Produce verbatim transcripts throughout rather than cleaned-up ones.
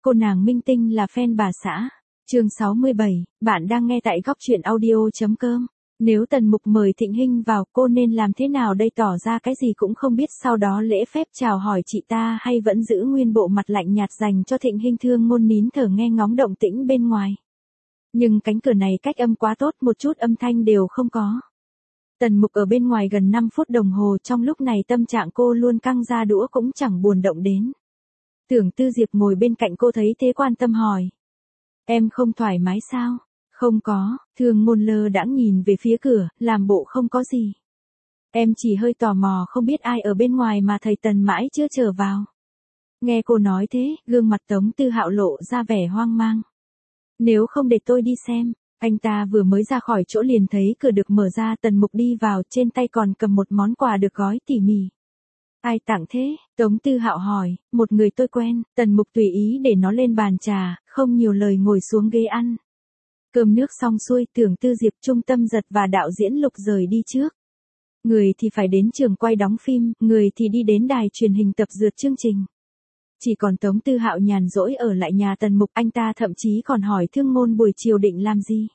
Cô nàng minh tinh là fan bà xã. Chương sáu mươi bảy, bạn đang nghe tại góc truyện audio.com. Nếu Tần Mục mời Thịnh Hinh vào, cô nên làm thế nào đây, tỏ ra cái gì cũng không biết sau đó lễ phép chào hỏi chị ta, hay vẫn giữ nguyên bộ mặt lạnh nhạt dành cho Thịnh Hinh? Thương Ngôn nín thở nghe ngóng động tĩnh bên ngoài. Nhưng cánh cửa này cách âm quá tốt, một chút âm thanh đều không có. Tần Mục ở bên ngoài gần năm phút đồng hồ, trong lúc này tâm trạng cô luôn căng ra đũa cũng chẳng buồn động đến. Tưởng Tư Diệp ngồi bên cạnh cô thấy thế quan tâm hỏi. Em không thoải mái sao? Không có, Thương Ngôn lơ đãng nhìn về phía cửa, làm bộ không có gì. Em chỉ hơi tò mò không biết ai ở bên ngoài mà thầy Tần mãi chưa trở vào. Nghe cô nói thế, gương mặt Tống Tư Hạo lộ ra vẻ hoang mang. Nếu không để tôi đi xem. Anh ta vừa mới ra khỏi chỗ liền thấy cửa được mở ra, Tần Mục đi vào, trên tay còn cầm một món quà được gói tỉ mỉ. Ai tặng thế? Tống Tư Hạo hỏi. Một người tôi quen. Tần Mục tùy ý để nó lên bàn trà, không nhiều lời ngồi xuống ghế ăn. Cơm nước xong xuôi, Tưởng Tư Diệp, Trung Tâm Giật và đạo diễn Lục rời đi trước. Người thì phải đến trường quay đóng phim, người thì đi đến đài truyền hình tập dượt chương trình. Chỉ còn Tống Tư Hạo nhàn rỗi ở lại nhà Tần Mục, anh ta thậm chí còn hỏi Thương Ngôn buổi chiều định làm gì.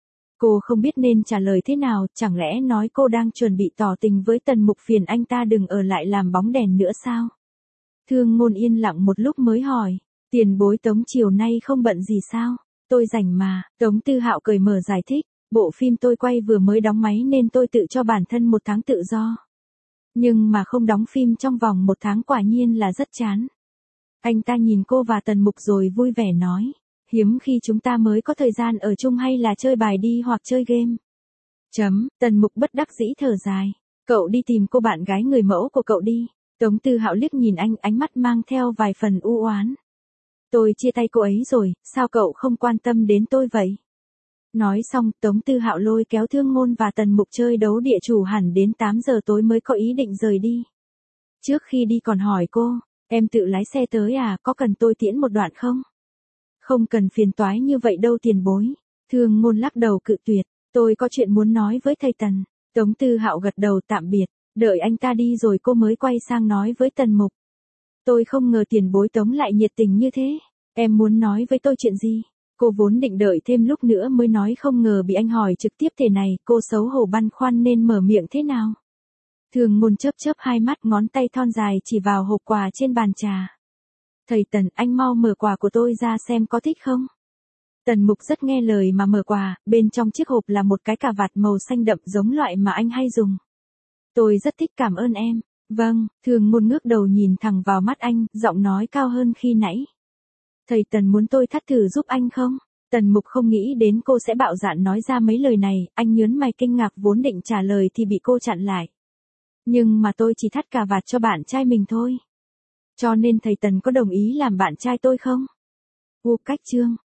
Cô không biết nên trả lời thế nào, chẳng lẽ nói cô đang chuẩn bị tỏ tình với Tần Mục phiền anh ta đừng ở lại làm bóng đèn nữa sao? Thương Ngôn yên lặng một lúc mới hỏi, tiền bối Tống chiều nay không bận gì sao? Tôi rảnh mà, Tống Tư Hạo cười mở giải thích, bộ phim tôi quay vừa mới đóng máy nên tôi tự cho bản thân một tháng tự do. Nhưng mà không đóng phim trong vòng một tháng quả nhiên là rất chán. Anh ta nhìn cô và Tần Mục rồi vui vẻ nói, hiếm khi chúng ta mới có thời gian ở chung, hay là chơi bài đi hoặc chơi game. Chấm, Tần Mục bất đắc dĩ thở dài, cậu đi tìm cô bạn gái người mẫu của cậu đi. Tống Tư Hạo liếc nhìn anh, ánh mắt mang theo vài phần u oán. Tôi chia tay cô ấy rồi, sao cậu không quan tâm đến tôi vậy? Nói xong, Tống Tư Hạo lôi kéo Thương Ngôn và Tần Mục chơi đấu địa chủ, hẳn đến tám giờ tối mới có ý định rời đi. Trước khi đi còn hỏi cô, em tự lái xe tới à, có cần tôi tiễn một đoạn không? Không cần phiền toái như vậy đâu tiền bối. Thương Ngôn lắc đầu cự tuyệt, tôi có chuyện muốn nói với thầy Tần. Tống Tư Hạo gật đầu tạm biệt, đợi anh ta đi rồi cô mới quay sang nói với Tần Mục. Tôi không ngờ tiền bối Tống lại nhiệt tình như thế. Em muốn nói với tôi chuyện gì? Cô vốn định đợi thêm lúc nữa mới nói, không ngờ bị anh hỏi trực tiếp thế này, cô xấu hổ băn khoăn nên mở miệng thế nào. Thương Ngôn chớp chớp hai mắt, ngón tay thon dài chỉ vào hộp quà trên bàn trà. Thầy Tần, anh mau mở quà của tôi ra xem có thích không? Tần Mục rất nghe lời mà mở quà, bên trong chiếc hộp là một cái cà vạt màu xanh đậm giống loại mà anh hay dùng. Tôi rất thích, cảm ơn em. Vâng, Thương Ngôn ngước đầu nhìn thẳng vào mắt anh, giọng nói cao hơn khi nãy. Thầy Tần muốn tôi thắt thử giúp anh không? Tần Mục không nghĩ đến cô sẽ bạo dạn nói ra mấy lời này, anh nhớn mày kinh ngạc, vốn định trả lời thì bị cô chặn lại. Nhưng mà tôi chỉ thắt cà vạt cho bạn trai mình thôi. Cho nên thầy Tần có đồng ý làm bạn trai tôi không? U cách chương.